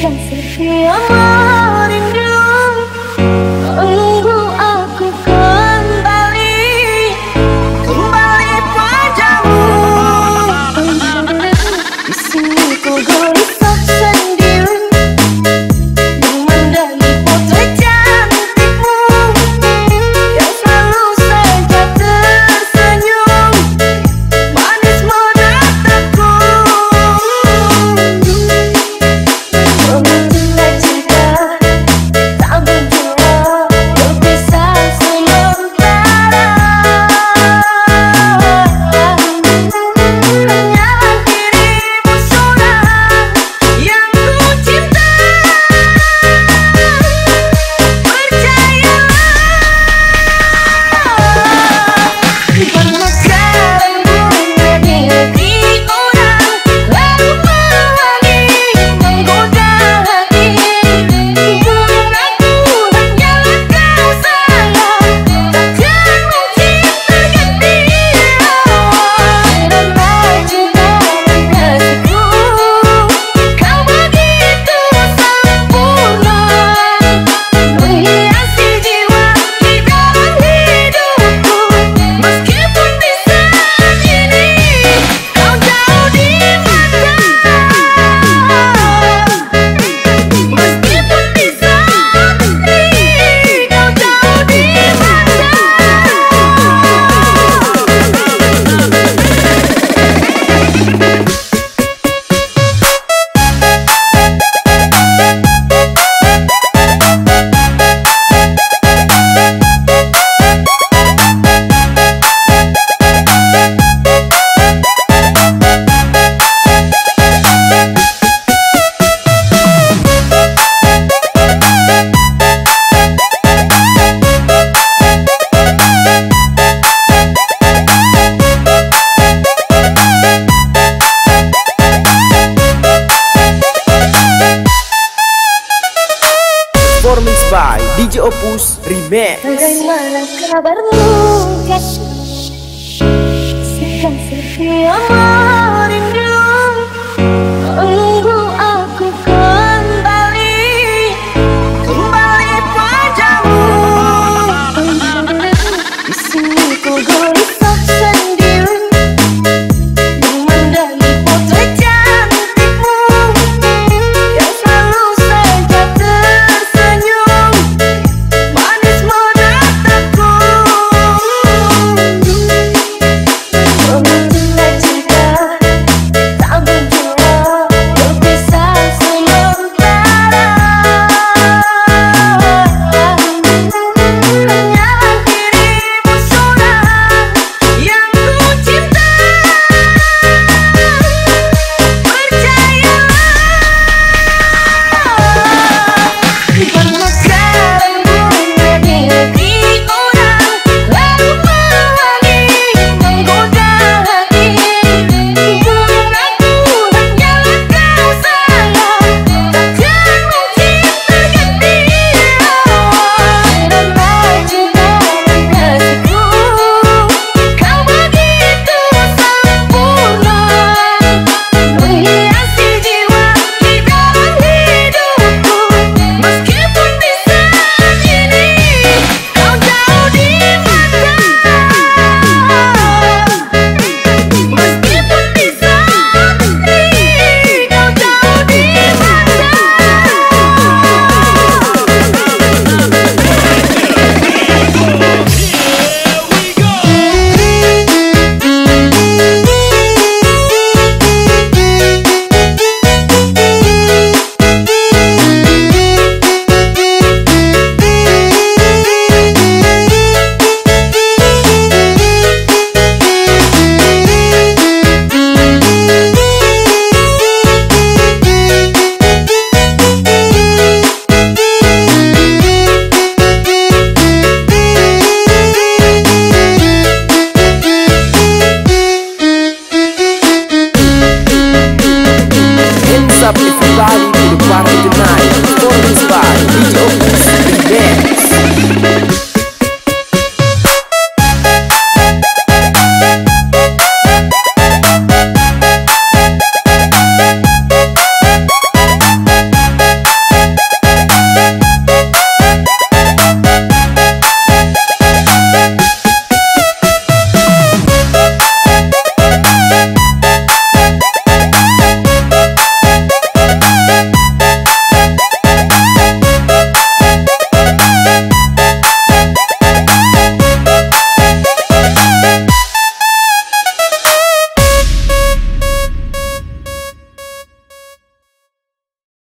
Kan setia merindu menunggu aku kembali padamu. Di sini ku gelisah sendiri memandangi potret cantikmu yang selalu saja tersenyum manis menatapku. Meminta cinta tak berdua berpisah sementara. Hanya dirimu seorang yang ku cinta. Percayalah, pernahkah bunga di hati orang lalu mewangi menggoda hati. Mungkin aku hanyalah kau sayang, takkan mungkin terganti. Karena cinta dan kasihku, kau begitu sempurna, menghiasi jiwa di dalam hidupku. Meskipun di saat ini kau jauh di mata, meskipun di saat ini kau jauh di mata. Performance by DJ Opus Remix. Bagaimana kabarmu, Kak? Kan setia merindu menunggu aku kembali padamu. Di sini ku gelisah sendiri memandangi potret cantikmu yang selalu saja tersenyum manis menatapku. Meminta cinta tak berdua berpisah sementara. Hanya dirimu seorang yang ku cinta. Percayalah, pernahkah bunga di hati orang lalu mewangi menggoda hati. Mungkin aku hanyalah kau sayang, takkan mungkin terganti. Karena cinta dan kasihku, kau begitu sempurna, menghiasi jiwa di dalam hidupku. Meskipun di saat ini kau jauh di mata, meskipun di saat ini kau jauh di mata. Hands up everybody to the party tonight. Performance by DJ Opus